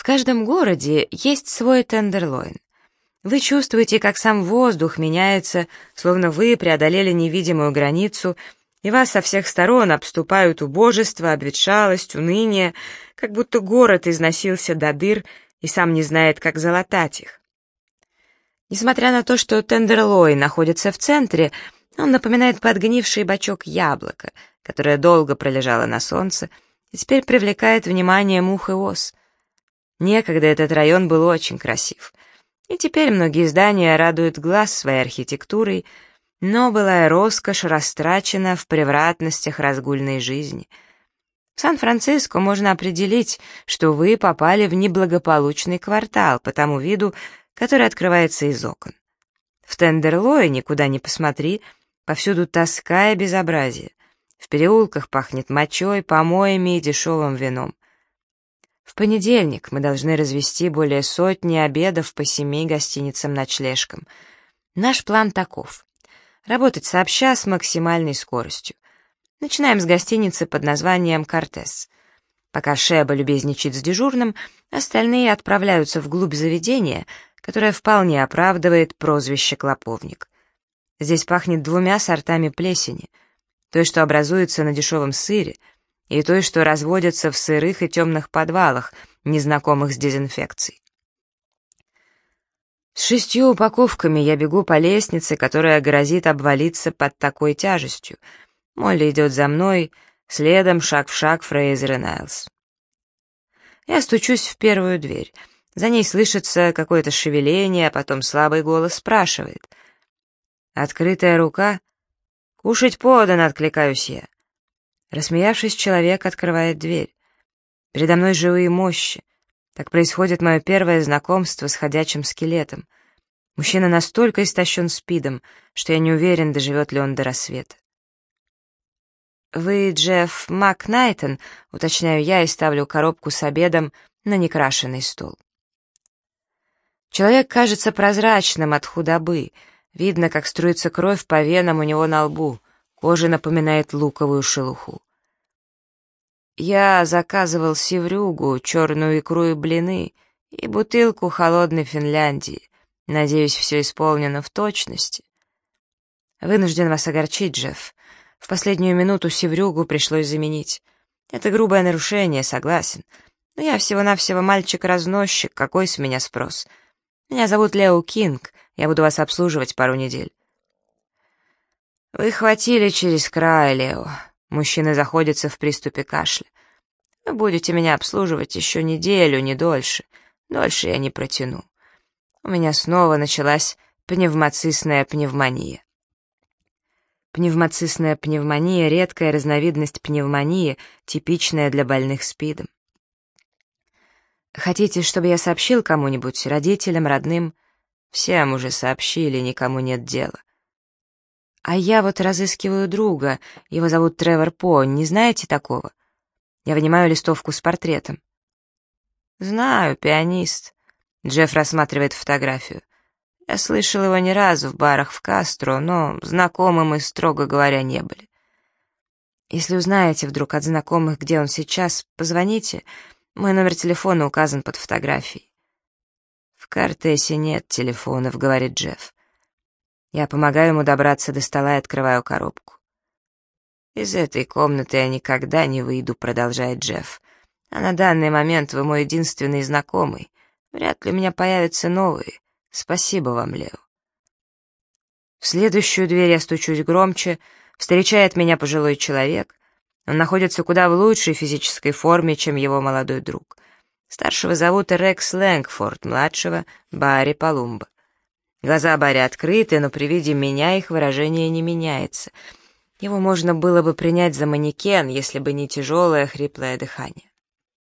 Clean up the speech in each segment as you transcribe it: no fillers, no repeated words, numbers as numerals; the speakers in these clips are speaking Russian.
В каждом городе есть свой тендерлойн. Вы чувствуете, как сам воздух меняется, словно вы преодолели невидимую границу, и вас со всех сторон обступают убожество, обветшалость, уныние, как будто город износился до дыр и сам не знает, как залатать их. Несмотря на то, что тендерлойн находится в центре, он напоминает подгнивший бачок яблока, которое долго пролежало на солнце и теперь привлекает внимание мух и ос. Некогда этот район был очень красив, и теперь многие здания радуют глаз своей архитектурой, но былая роскошь растрачена в превратностях разгульной жизни. В Сан-Франциско можно определить, что вы попали в неблагополучный квартал по тому виду, который открывается из окон. В Тендерлойне, куда ни посмотри, повсюду тоска и безобразие. В переулках пахнет мочой, помоями и дешевым вином. В понедельник мы должны развести более сотни обедов по 7 гостиницам-ночлежкам. Наш план таков: работать сообща с максимальной скоростью. Начинаем с гостиницы под названием «Кортес». Пока Шеба любезничает с дежурным, остальные отправляются вглубь заведения, которое вполне оправдывает прозвище «Клоповник». Здесь пахнет 2 сортами плесени: той, что образуется на дешевом сыре, и той, что разводится в сырых и темных подвалах, незнакомых с дезинфекцией. С 6 упаковками я бегу по лестнице, которая грозит обвалиться под такой тяжестью. Молли идет за мной, следом шаг в шаг Фрейзер и Найлс. Я стучусь в первую дверь. За ней слышится какое-то шевеление, а потом слабый голос спрашивает. «Открытая рука?» «Кушать подано», — откликаюсь я. Рассмеявшись, человек открывает дверь. Передо мной живые мощи. Так происходит мое первое знакомство с ходячим скелетом. Мужчина настолько истощен СПИДом, что я не уверен, доживет ли он до рассвета. «Вы Джефф Макнайтон?» — уточняю я и ставлю коробку с обедом на некрашенный стол. Человек кажется прозрачным от худобы. Видно, как струится кровь по венам у него на лбу. Кожа напоминает луковую шелуху. «Я заказывал севрюгу, черную икру и блины, и бутылку холодной Финляндии. Надеюсь, все исполнено в точности». «Вынужден вас огорчить, Джефф. В последнюю минуту севрюгу пришлось заменить. Это грубое нарушение, согласен. Но я всего-навсего мальчик-разносчик, какой с меня спрос? Меня зовут Лео Кинг, я буду вас обслуживать пару недель». «Вы хватили через край, Лео». Мужчина заходится в приступе кашля. «Вы будете меня обслуживать еще неделю, не дольше. Дольше я не протяну. У меня снова началась пневмоцистная пневмония». Пневмоцистная пневмония — редкая разновидность пневмонии, типичная для больных СПИДом. «Хотите, чтобы я сообщил кому-нибудь, родителям, родным?» «Всем уже сообщили, никому нет дела». «А я вот разыскиваю друга, его зовут Тревор По, не знаете такого?» Я вынимаю листовку с портретом. «Знаю, пианист». Джефф рассматривает фотографию. «Я слышал его не разу в барах в Кастро, но знакомы мы, строго говоря, не были». «Если узнаете вдруг от знакомых, где он сейчас, позвоните. Мой номер телефона указан под фотографией». «В Кортесе нет телефонов», — говорит Джефф. Я помогаю ему добраться до стола и открываю коробку. «Из этой комнаты я никогда не выйду», — продолжает Джефф. «А на данный момент вы мой единственный знакомый. Вряд ли у меня появятся новые. Спасибо вам, Лео». В следующую дверь я стучусь громче. Встречает меня пожилой человек. Он находится куда в лучшей физической форме, чем его молодой друг. Старшего зовут Рекс Лэнгфорд, младшего — Барри Палумбо. Глаза Барри открыты, но при виде меня их выражение не меняется. Его можно было бы принять за манекен, если бы не тяжелое хриплое дыхание.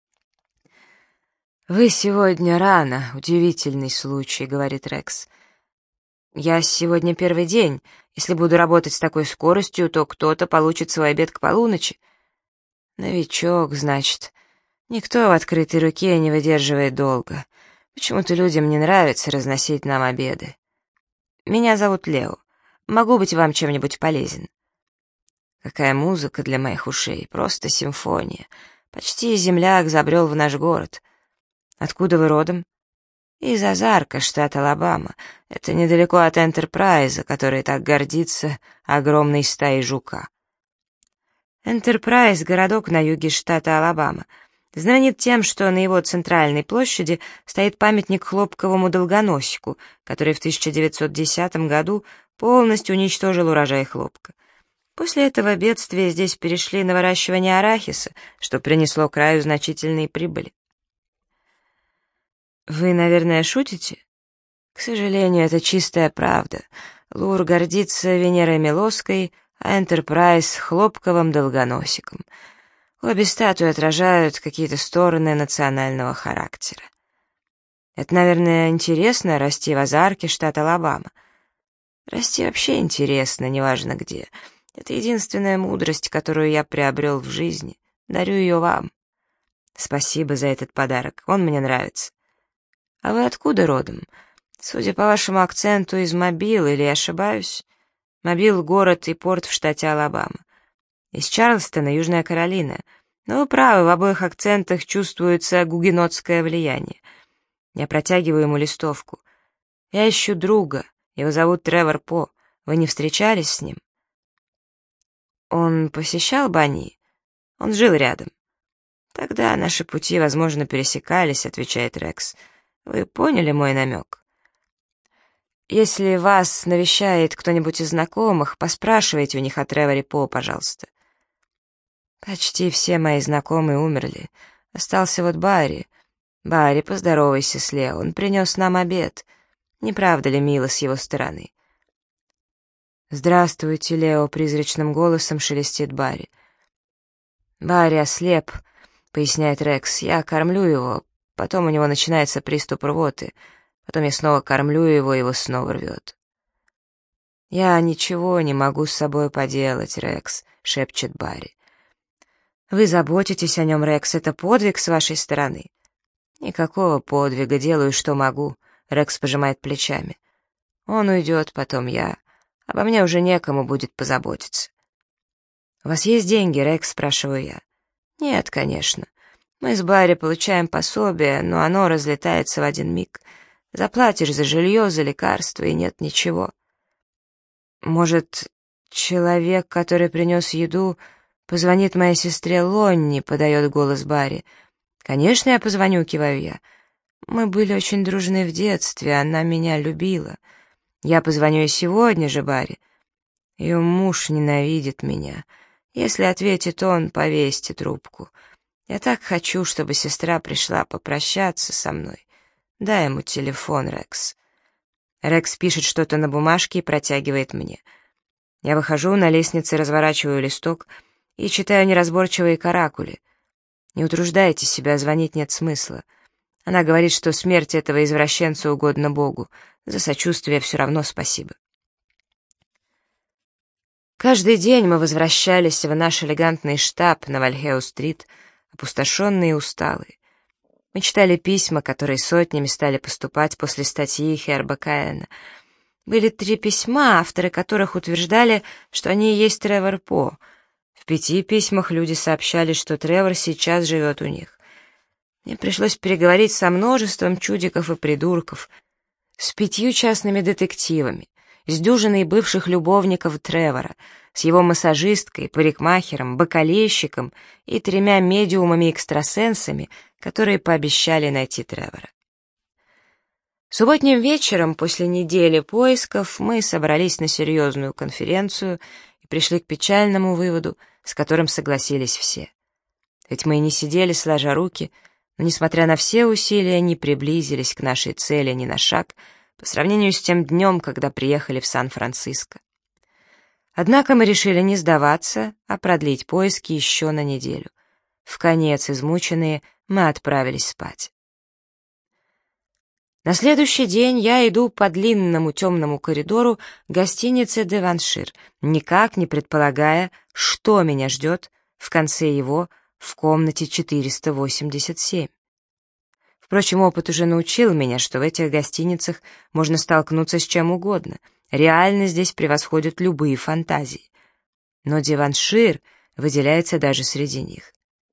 «Вы сегодня рано, удивительный случай», — говорит Рекс. «Я сегодня первый день. Если буду работать с такой скоростью, то кто-то получит свой обед к полуночи». «Новичок, значит. Никто в открытой руке не выдерживает долго. Почему-то людям не нравится разносить нам обеды. Меня зовут Лео. Могу быть вам чем-нибудь полезен?» Какая музыка для моих ушей, просто симфония. Почти земляк забрел в наш город. Откуда вы родом? Из Озарка, штат Алабама. Это недалеко от Энтерпрайза, который так гордится огромной стаей жука. Энтерпрайз — городок на юге штата Алабама. Знаменит тем, что на его центральной площади стоит памятник хлопковому долгоносику, который в 1910 году полностью уничтожил урожай хлопка. После этого бедствия здесь перешли на выращивание арахиса, что принесло краю значительные прибыли. Вы, наверное, шутите? К сожалению, это чистая правда. Лур гордится Венерой Милосской, а Энтерпрайз — хлопковым долгоносиком. Обе статуи отражают какие-то стороны национального характера. Это, наверное, интересно — расти в Озарке, штат Алабама. Расти вообще интересно, неважно где. Это единственная мудрость, которую я приобрел в жизни. Дарю ее вам. Спасибо за этот подарок, он мне нравится. А вы откуда родом? Судя по вашему акценту, из Мобила, или я ошибаюсь? Мобил — город и порт в штате Алабама. Из Чарльстона, Южная Каролина. Но вы правы, в обоих акцентах чувствуется гугенотское влияние. Я протягиваю ему листовку. Я ищу друга, его зовут Тревор По. Вы не встречались с ним? Он посещал Банни? Он жил рядом. Тогда наши пути, возможно, пересекались, отвечает Рекс. Вы поняли мой намек? Если вас навещает кто-нибудь из знакомых, поспрашивайте у них о Треворе По, пожалуйста. Почти все мои знакомые умерли. Остался вот Барри. Барри, поздоровайся с Лео, он принес нам обед. Не правда ли мило с его стороны? «Здравствуйте, Лео», — призрачным голосом шелестит Барри. «Барри ослеп», — поясняет Рекс. «Я кормлю его, потом у него начинается приступ рвоты, потом я снова кормлю его, его снова рвет». «Я ничего не могу с собой поделать, Рекс», — шепчет Барри. «Вы заботитесь о нем, Рекс, это подвиг с вашей стороны». «Никакого подвига, делаю, что могу», — Рекс пожимает плечами. «Он уйдет, потом я. Обо мне уже некому будет позаботиться». «У вас есть деньги, Рекс?» — спрашиваю я. «Нет, конечно. Мы с Барри получаем пособие, но оно разлетается в один миг. Заплатишь за жилье, за лекарства, и нет ничего». «Может, человек, который принес еду, позвонит моей сестре Лонни?» — подает голос Барри. «Конечно, я позвоню», — киваю я. «Мы были очень дружны в детстве, она меня любила. Я позвоню и сегодня же, Барри. Ее муж ненавидит меня. Если ответит он, повесьте трубку. Я так хочу, чтобы сестра пришла попрощаться со мной. Дай ему телефон, Рекс». Рекс пишет что-то на бумажке и протягивает мне. Я выхожу, на лестнице разворачиваю листок и читаю неразборчивые каракули. «Не утруждайте себя, звонить нет смысла». Она говорит, что смерть этого извращенца угодна Богу. За сочувствие все равно спасибо. Каждый день мы возвращались в наш элегантный штаб на Вальхеу-стрит, опустошенные и усталые. Мы читали письма, которые сотнями стали поступать после статьи Херба Каэна. Были 3 письма, авторы которых утверждали, что они и есть Тревор По. В 5 письмах люди сообщали, что Тревор сейчас живет у них. Мне пришлось переговорить со множеством чудиков и придурков, с 5 частными детективами, с дюжиной бывших любовников Тревора, с его массажисткой, парикмахером, бакалейщиком и 3 медиумами-экстрасенсами, которые пообещали найти Тревора. Субботним вечером, после недели поисков, мы собрались на серьезную конференцию и пришли к печальному выводу, с которым согласились все. Ведь мы и не сидели сложа руки, но, несмотря на все усилия, не приблизились к нашей цели ни на шаг по сравнению с тем днем, когда приехали в Сан-Франциско. Однако мы решили не сдаваться, а продлить поиски еще на неделю. Вконец измученные, мы отправились спать. На следующий день я иду по длинному темному коридору гостиницы «Деваншир», никак не предполагая, что меня ждет в конце его в комнате 487. Впрочем, опыт уже научил меня, что в этих гостиницах можно столкнуться с чем угодно. Реальность здесь превосходит любые фантазии. Но «Деваншир» выделяется даже среди них.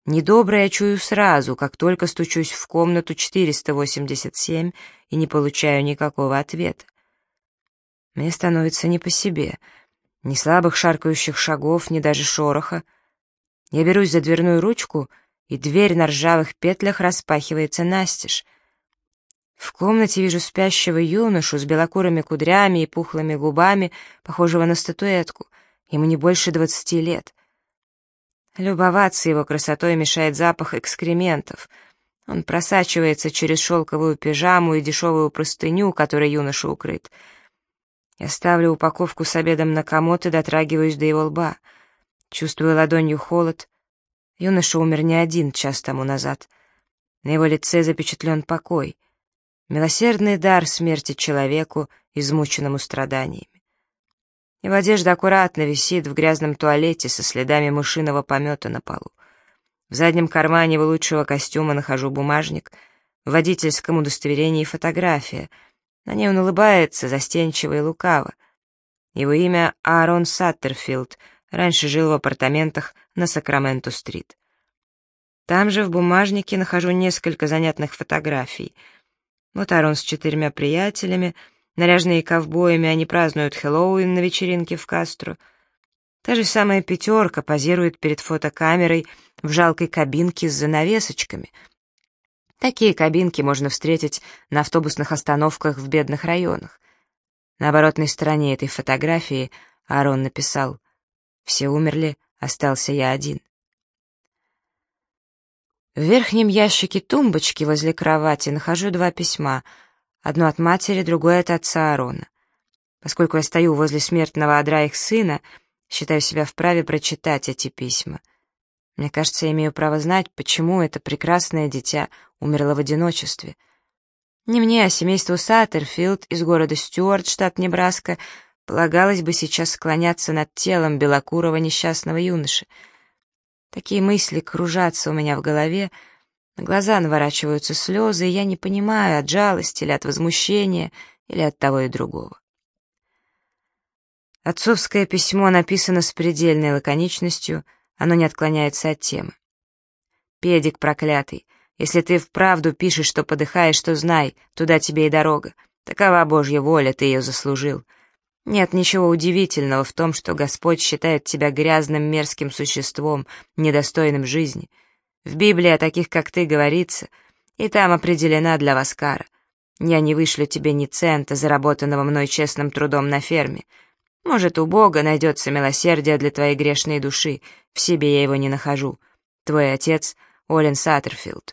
Недоброе я чую сразу, как только стучусь в комнату 487 и не получаю никакого ответа. Мне становится не по себе. Ни слабых шаркающих шагов, ни даже шороха. Я берусь за дверную ручку, и дверь на ржавых петлях распахивается настежь. В комнате вижу спящего юношу с белокурыми кудрями и пухлыми губами, похожего на статуэтку. Ему не больше 20 лет. Любоваться его красотой мешает запах экскрементов. Он просачивается через шелковую пижаму и дешевую простыню, которой юноша укрыт. Я ставлю упаковку с обедом на комод и дотрагиваюсь до его лба. Чувствую ладонью холод. Юноша умер не 1 час тому назад. На его лице запечатлен покой. Милосердный дар смерти человеку, измученному страданиями. Его одежда аккуратно висит в грязном туалете со следами мышиного помета на полу. В заднем кармане его лучшего костюма нахожу бумажник, в водительском удостоверении фотография. На ней он улыбается, застенчиво и лукаво. Его имя Аарон Саттерфилд, раньше жил в апартаментах на Сакраменто-стрит. Там же в бумажнике нахожу несколько занятных фотографий. Вот Аарон с 4 приятелями, наряженные ковбоями, они празднуют Хэллоуин на вечеринке в Кастро. Та же самая 5 позирует перед фотокамерой в жалкой кабинке с занавесочками. Такие кабинки можно встретить на автобусных остановках в бедных районах. На оборотной стороне этой фотографии Аарон написал: «Все умерли, остался я один». В верхнем ящике тумбочки возле кровати нахожу 2 письма. Одно от матери, другое от отца Аарона. Поскольку я стою возле смертного одра их сына, считаю себя вправе прочитать эти письма. Мне кажется, я имею право знать, почему это прекрасное дитя умерло в одиночестве. Не мне, а семейству Саттерфилд из города Стюарт, штат Небраска, полагалось бы сейчас склоняться над телом белокурого несчастного юноши. Такие мысли кружатся у меня в голове, на глаза наворачиваются слезы, и я не понимаю, от жалости или от возмущения, или от того и другого. Отцовское письмо написано с предельной лаконичностью, оно не отклоняется от темы. «Педик проклятый, если ты вправду пишешь, что подыхаешь, то знай, туда тебе и дорога. Такова Божья воля, ты ее заслужил. Нет ничего удивительного в том, что Господь считает тебя грязным мерзким существом, недостойным жизни. В Библии о таких, как ты, говорится, и там определена для вас кара. Я не вышлю тебе ни цента, заработанного мной честным трудом на ферме. Может, у Бога найдется милосердие для твоей грешной души, в себе я его не нахожу. Твой отец Олин Саттерфилд».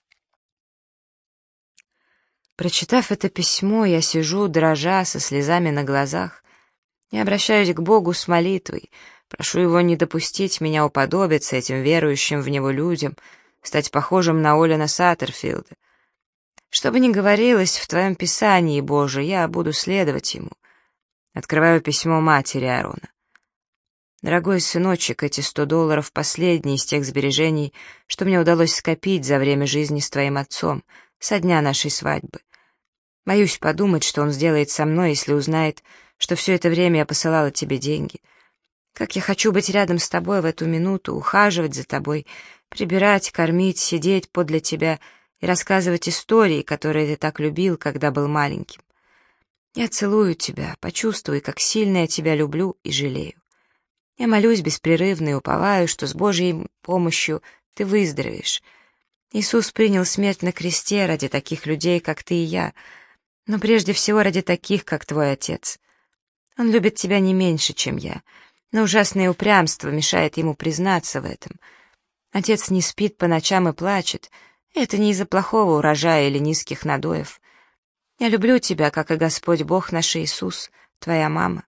Прочитав это письмо, я сижу, дрожа, со слезами на глазах, и обращаюсь к Богу с молитвой, прошу Его не допустить меня уподобиться этим верующим в Него людям, стать похожим на Олина Саттерфилда. Что бы ни говорилось в Твоем Писании, Боже, я буду следовать Ему. Открываю письмо матери Аарона. «Дорогой сыночек, эти $100 — последние из тех сбережений, что мне удалось скопить за время жизни с твоим отцом, со дня нашей свадьбы. Боюсь подумать, что он сделает со мной, если узнает, что все это время я посылала тебе деньги. Как я хочу быть рядом с тобой в эту минуту, ухаживать за тобой, прибирать, кормить, сидеть подле тебя и рассказывать истории, которые ты так любил, когда был маленьким. Я целую тебя, почувствуй, как сильно я тебя люблю и жалею. Я молюсь беспрерывно и уповаю, что с Божьей помощью ты выздоровеешь. Иисус принял смерть на кресте ради таких людей, как ты и я, но прежде всего ради таких, как твой отец. Он любит тебя не меньше, чем я, но ужасное упрямство мешает ему признаться в этом. Отец не спит по ночам и плачет. Это не из-за плохого урожая или низких надоев. Я люблю тебя, как и Господь Бог наш Иисус, твоя мама».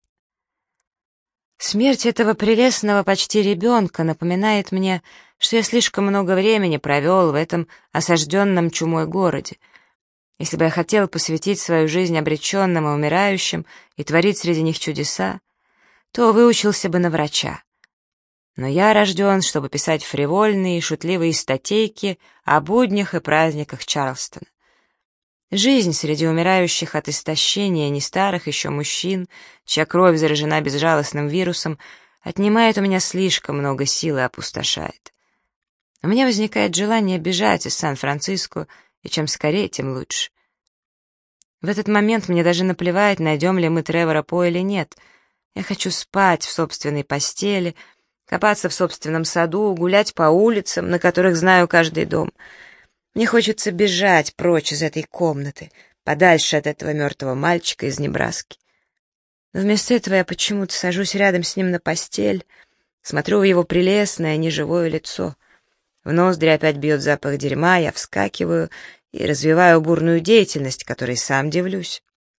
Смерть этого прелестного почти ребенка напоминает мне, что я слишком много времени провел в этом осажденном чумой городе. Если бы я хотел посвятить свою жизнь обреченным и умирающим и творить среди них чудеса, то выучился бы на врача. Но я рожден, чтобы писать фривольные и шутливые статейки о буднях и праздниках Чарльстона. Жизнь среди умирающих от истощения не старых еще мужчин, чья кровь заражена безжалостным вирусом, отнимает у меня слишком много сил и опустошает. У меня возникает желание бежать из Сан-Франциско, и чем скорее, тем лучше. В этот момент мне даже наплевать, найдем ли мы Тревора По или нет. Я хочу спать в собственной постели, копаться в собственном саду, гулять по улицам, на которых знаю каждый дом. Мне хочется бежать прочь из этой комнаты, подальше от этого мертвого мальчика из Небраски. Но вместо этого я почему-то сажусь рядом с ним на постель, смотрю в его прелестное, неживое лицо. В ноздри опять бьет запах дерьма, я вскакиваю и развиваю бурную деятельность, которой сам дивлюсь.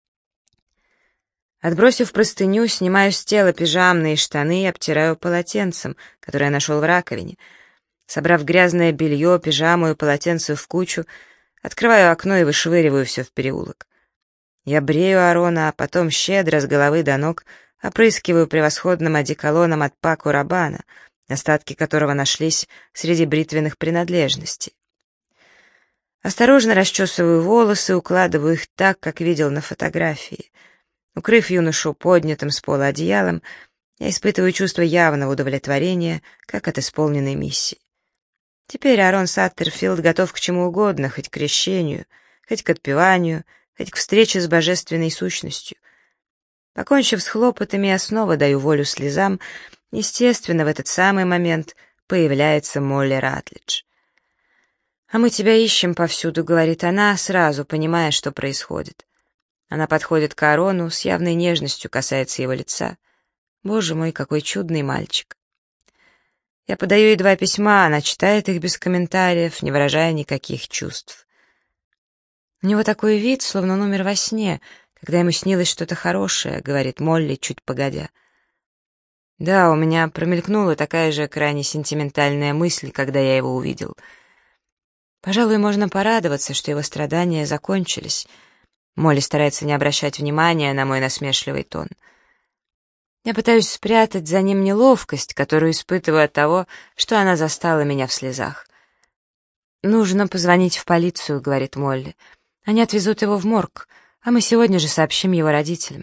Отбросив простыню, снимаю с тела пижамные штаны и обтираю полотенцем, которое я нашел в раковине. Собрав грязное белье, пижаму и полотенце в кучу, открываю окно и вышвыриваю все в переулок. Я брею Арона, а потом щедро с головы до ног опрыскиваю превосходным одеколоном от Пако Рабана, остатки которого нашлись среди бритвенных принадлежностей. Осторожно расчесываю волосы, укладываю их так, как видел на фотографии. Укрыв юношу поднятым с пола одеялом, я испытываю чувство явного удовлетворения, как от исполненной миссии. Теперь Арон Саттерфилд готов к чему угодно, хоть к крещению, хоть к отпеванию, хоть к встрече с божественной сущностью. Покончив с хлопотами, я снова даю волю слезам. Естественно, в этот самый момент появляется Молли Ратлидж. «А мы тебя ищем повсюду», — говорит она, сразу понимая, что происходит. Она подходит к Арону, с явной нежностью касается его лица. Боже мой, какой чудный мальчик. Я подаю ей 2 письма, она читает их без комментариев, не выражая никаких чувств. У него такой вид, словно он умер во сне, когда ему снилось что-то хорошее, говорит Молли, чуть погодя. Да, у меня промелькнула такая же крайне сентиментальная мысль, когда я его увидел. Пожалуй, можно порадоваться, что его страдания закончились. Молли старается не обращать внимания на мой насмешливый тон. Я пытаюсь спрятать за ним неловкость, которую испытываю от того, что она застала меня в слезах. «Нужно позвонить в полицию», — говорит Молли. «Они отвезут его в морг, а мы сегодня же сообщим его родителям».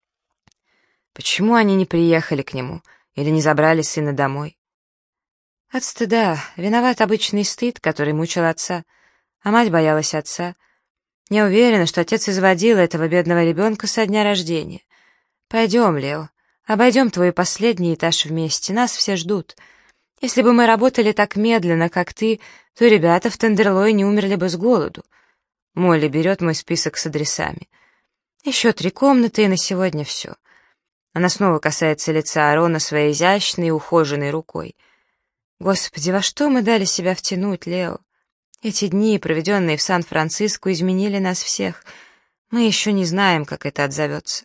Почему они не приехали к нему или не забрали сына домой? От стыда. Виноват обычный стыд, который мучил отца, а мать боялась отца. Я уверена, что отец изводил этого бедного ребенка со дня рождения. Пойдем, Лео, обойдем твой последний этаж вместе, нас все ждут. Если бы мы работали так медленно, как ты, то ребята в Тендерлойне умерли бы с голоду. Молли берет мой список с адресами. Еще 3 комнаты, и на сегодня все. Она снова касается лица Арона своей изящной и ухоженной рукой. Господи, во что мы дали себя втянуть, Лео? Эти дни, проведенные в Сан-Франциско, изменили нас всех. Мы еще не знаем, как это отзовется.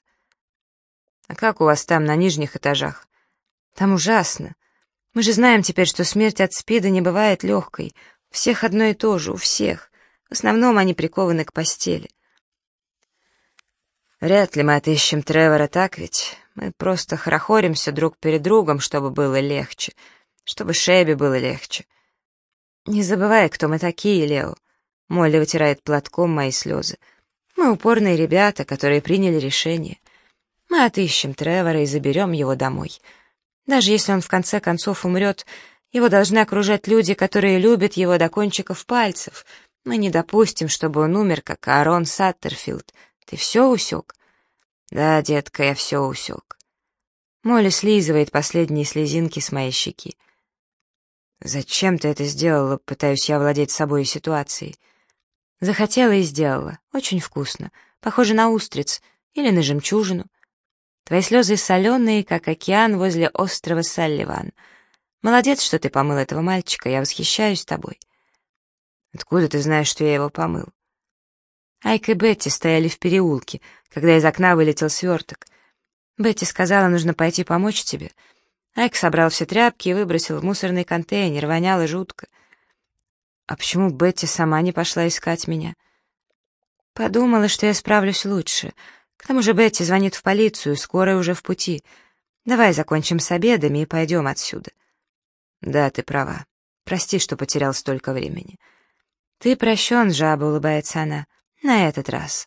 А как у вас там на нижних этажах? Там ужасно. Мы же знаем теперь, что смерть от СПИДа не бывает легкой. У всех одно и то же, у всех. В основном они прикованы к постели. Вряд ли мы отыщем Тревора, так ведь? Мы просто хорохоримся друг перед другом, чтобы было легче. Чтобы Шебби было легче. Не забывай, кто мы такие, Лео. Молли вытирает платком мои слезы. Мы упорные ребята, которые приняли решение. Мы отыщем Тревора и заберем его домой. Даже если он в конце концов умрет, его должны окружать люди, которые любят его до кончиков пальцев. Мы не допустим, чтобы он умер, как Арон Саттерфилд. Ты все усек? Да, детка, я все усек. Молли слизывает последние слезинки с моей щеки. «Зачем ты это сделала?» — пытаюсь я овладеть собой и ситуацией. Захотела и сделала. Очень вкусно. Похоже на устриц или на жемчужину. Твои слезы соленые, как океан возле острова Салливан. Молодец, что ты помыл этого мальчика, я восхищаюсь тобой. Откуда ты знаешь, что я его помыл? Айк и Бетти стояли в переулке, когда из окна вылетел сверток. Бетти сказала, нужно пойти помочь тебе. Айк собрал все тряпки и выбросил в мусорный контейнер, воняло жутко. А почему Бетти сама не пошла искать меня? Подумала, что я справлюсь лучше. К тому же Бетти звонит в полицию, скорая уже в пути. Давай закончим с обедами и пойдем отсюда. Да, ты права. Прости, что потерял столько времени. Ты прощен, жаба, улыбается она. На этот раз.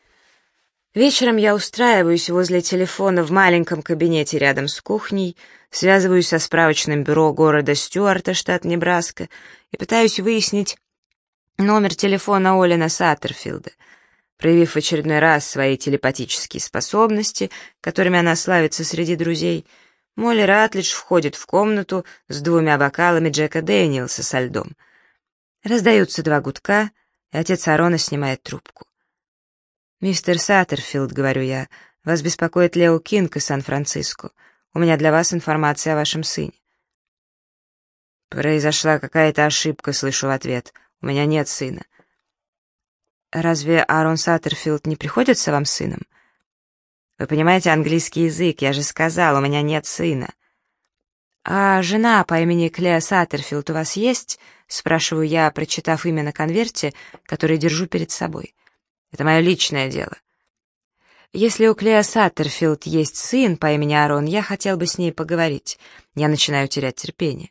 Вечером я устраиваюсь возле телефона в маленьком кабинете рядом с кухней, Связываюсь со справочным бюро города Стюарта, штат Небраска, и пытаюсь выяснить номер телефона Олина Саттерфилда. Проявив в очередной раз свои телепатические способности, которыми она славится среди друзей, Молли Ратлидж входит в комнату с 2 бокалами Джека Дэниелса со льдом. Раздаются 2 гудка, и отец Арона снимает трубку. «Мистер Саттерфилд», — говорю я, — «вас беспокоит Лео Кинг из Сан-Франциско. У меня для вас информация о вашем сыне». «Произошла какая-то ошибка», — слышу в ответ. «У меня нет сына». «Разве Аарон Саттерфилд не приходится вам сыном?» «Вы понимаете английский язык, я же сказал, у меня нет сына». «А жена по имени Клея Саттерфилд у вас есть?» — спрашиваю я, прочитав имя на конверте, который держу перед собой. «Это мое личное дело». «Если у Клея Саттерфилд есть сын по имени Аарон, я хотел бы с ней поговорить». Я начинаю терять терпение.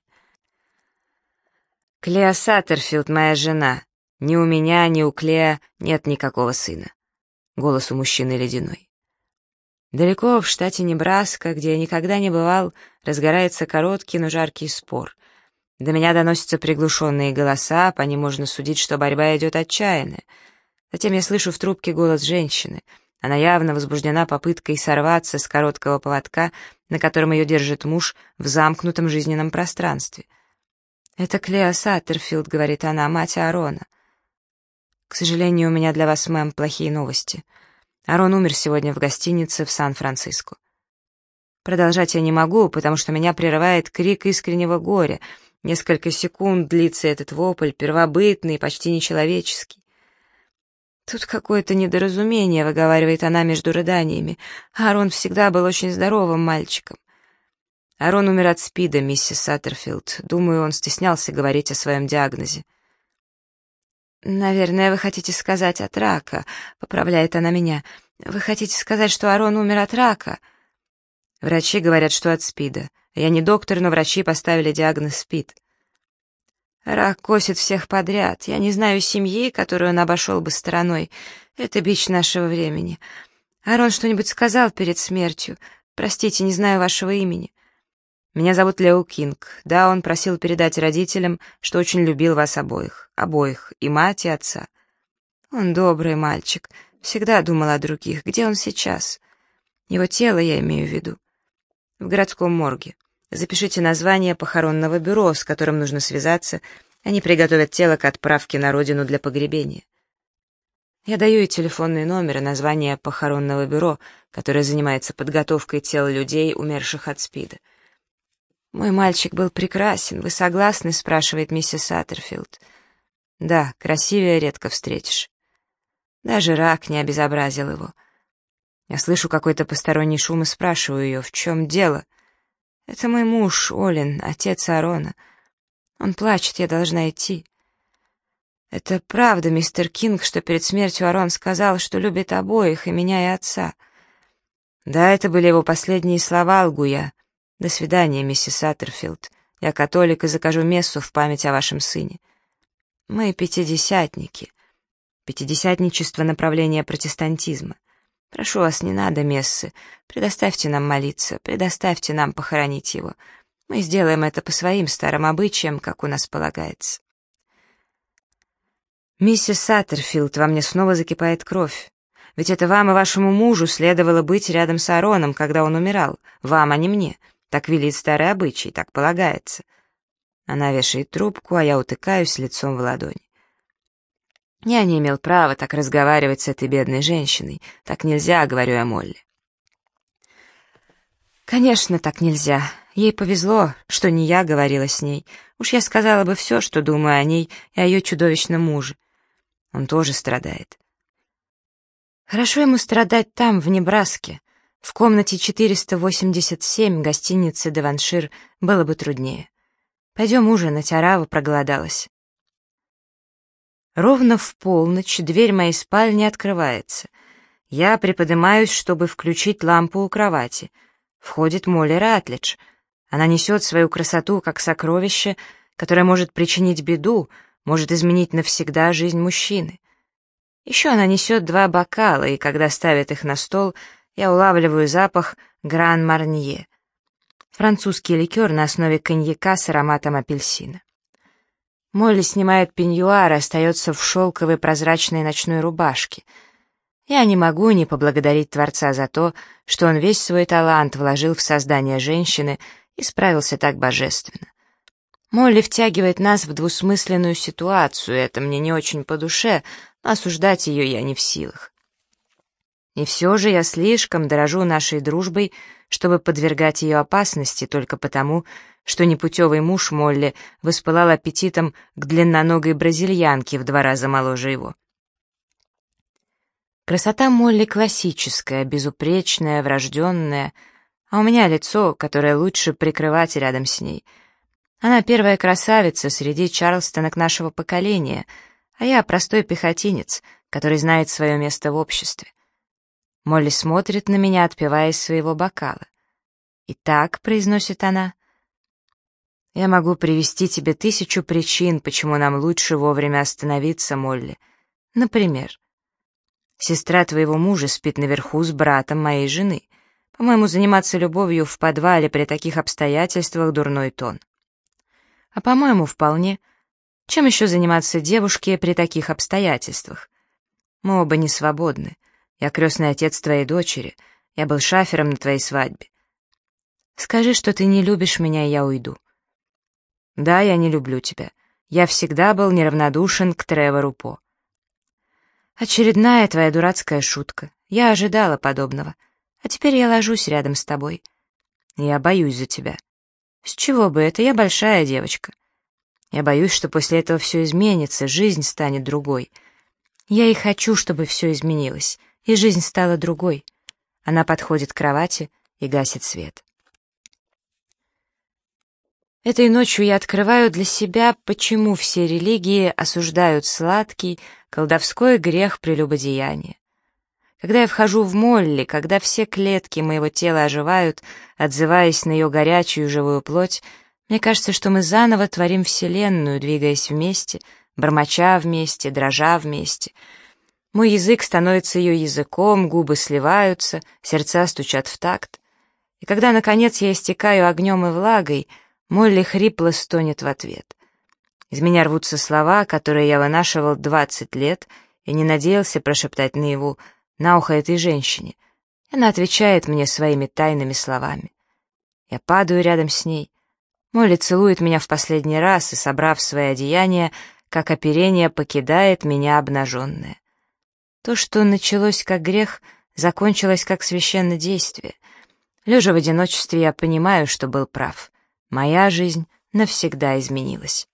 «Клея Саттерфилд моя жена. Ни у меня, ни у Клея нет никакого сына». Голос у мужчины ледяной. Далеко в штате Небраска, где я никогда не бывал, разгорается короткий, но жаркий спор. До меня доносятся приглушенные голоса, по ним можно судить, что борьба идет отчаянная. Затем я слышу в трубке голос женщины. Она явно возбуждена попыткой сорваться с короткого поводка, на котором ее держит муж в замкнутом жизненном пространстве. «Это Клея Саттерфилд», — говорит она, — «мать Аарона». «К сожалению, у меня для вас, мэм, плохие новости. Аарон умер сегодня в гостинице в Сан-Франциско». Продолжать я не могу, потому что меня прерывает крик искреннего горя. Несколько секунд длится этот вопль, первобытный, почти нечеловеческий. «Тут какое-то недоразумение», — выговаривает она между рыданиями. «Аарон всегда был очень здоровым мальчиком». «Аарон умер от СПИДа, миссис Саттерфилд. Думаю, он стеснялся говорить о своем диагнозе». «Наверное, вы хотите сказать от рака», — поправляет она меня. «Вы хотите сказать, что Аарон умер от рака?» «Врачи говорят, что от СПИДа. Я не доктор, но врачи поставили диагноз СПИД». «Рак косит всех подряд. Я не знаю семьи, которую он обошел бы стороной. Это бич нашего времени. Аарон что-нибудь сказал перед смертью? Простите, не знаю вашего имени». «Меня зовут Лео Кинг. Да, он просил передать родителям, что очень любил вас обоих. Обоих, и мать, и отца». «Он добрый мальчик. Всегда думал о других. Где он сейчас?» «Его тело я имею в виду». «В городском морге. Запишите название похоронного бюро, с которым нужно связаться. Они приготовят тело к отправке на родину для погребения». Я даю ей телефонный номер и название похоронного бюро, которое занимается подготовкой тел людей, умерших от СПИДа. «Мой мальчик был прекрасен, вы согласны?» — спрашивает миссис Саттерфилд. «Да, красивее редко встретишь». Даже рак не обезобразил его. Я слышу какой-то посторонний шум и спрашиваю ее, в чем дело. «Это мой муж, Олин, отец Аарона. Он плачет, я должна идти». «Это правда, мистер Кинг, что перед смертью Аарон сказал, что любит обоих, и меня, и отца?» «Да, это были его последние слова, лгу я. До свидания, миссис Саттерфилд. Я католик и закажу мессу в память о вашем сыне». «Мы пятидесятники. Пятидесятничество — направление протестантизма. Прошу вас, не надо мессы. Предоставьте нам молиться, предоставьте нам похоронить его. Мы сделаем это по своим старым обычаям, как у нас полагается». «Миссис Саттерфилд, во мне снова закипает кровь. Ведь это вам и вашему мужу следовало быть рядом с Аароном, когда он умирал. Вам, а не мне. Так велит старый обычай, так полагается». Она вешает трубку, а я утыкаюсь лицом в ладони. Я не имел права так разговаривать с этой бедной женщиной. Так нельзя, говорю я Молли. Конечно, так нельзя. Ей повезло, что не я говорила с ней. Уж я сказала бы все, что думаю о ней и о ее чудовищном муже. Он тоже страдает. Хорошо ему страдать там, в Небраске. В комнате 487 гостиницы «Деваншир» было бы труднее. Пойдем ужинать, Арава проголодалась. Ровно в полночь дверь моей спальни открывается. Я приподнимаюсь, чтобы включить лампу у кровати. Входит Молли Ратлидж. Она несет свою красоту как сокровище, которое может причинить беду, может изменить навсегда жизнь мужчины. Еще она несет 2 бокала, и когда ставит их на стол, я улавливаю запах Гран-Марнье. французский ликер на основе коньяка с ароматом апельсина. Молли снимает пеньюар и остается в шелковой прозрачной ночной рубашке. Я не могу не поблагодарить Творца за то, что он весь свой талант вложил в создание женщины и справился так божественно. Молли втягивает нас в двусмысленную ситуацию, это мне не очень по душе, но осуждать ее я не в силах. И все же я слишком дорожу нашей дружбой, чтобы подвергать ее опасности только потому, что непутевый муж Молли воспылал аппетитом к длинноногой бразильянке в 2 раза моложе его. Красота Молли классическая, безупречная, врожденная, а у меня лицо, которое лучше прикрывать рядом с ней. Она первая красавица среди чарльстонок нашего поколения, а я простой пехотинец, который знает свое место в обществе. Молли смотрит на меня, отпивая из своего бокала. «Итак», — произносит она, — «я могу привести тебе 1000 причин, почему нам лучше вовремя остановиться, Молли. Например, сестра твоего мужа спит наверху с братом моей жены. По-моему, заниматься любовью в подвале при таких обстоятельствах — дурной тон. А по-моему, вполне. Чем еще заниматься девушке при таких обстоятельствах? Мы оба не свободны. Я крестный отец твоей дочери. Я был шафером на твоей свадьбе. Скажи, что ты не любишь меня, и я уйду. Да, я не люблю тебя. Я всегда был неравнодушен к Тревору По. Очередная твоя дурацкая шутка. Я ожидала подобного. А теперь я ложусь рядом с тобой. Я боюсь за тебя. С чего бы это? Я большая девочка. Я боюсь, что после этого все изменится, жизнь станет другой. Я и хочу, чтобы все изменилось, и жизнь стала другой. Она подходит к кровати и гасит свет. Этой ночью я открываю для себя, почему все религии осуждают сладкий, колдовской грех прелюбодеяния. Когда я вхожу в Молли, когда все клетки моего тела оживают, отзываясь на ее горячую живую плоть, мне кажется, что мы заново творим вселенную, двигаясь вместе, бормоча вместе, дрожа вместе. Мой язык становится ее языком, губы сливаются, сердца стучат в такт. И когда, наконец, я истекаю огнем и влагой, Молли хрипло стонет в ответ. Из меня рвутся слова, которые я вынашивал 20 лет и не надеялся прошептать наяву, на ухо этой женщине. Она отвечает мне своими тайными словами. Я падаю рядом с ней. Молли целует меня в последний раз и, собрав свои одеяния, как оперение, покидает меня обнаженное. То, что началось как грех, закончилось как священное действие. Лежа в одиночестве, я понимаю, что был прав. Моя жизнь навсегда изменилась.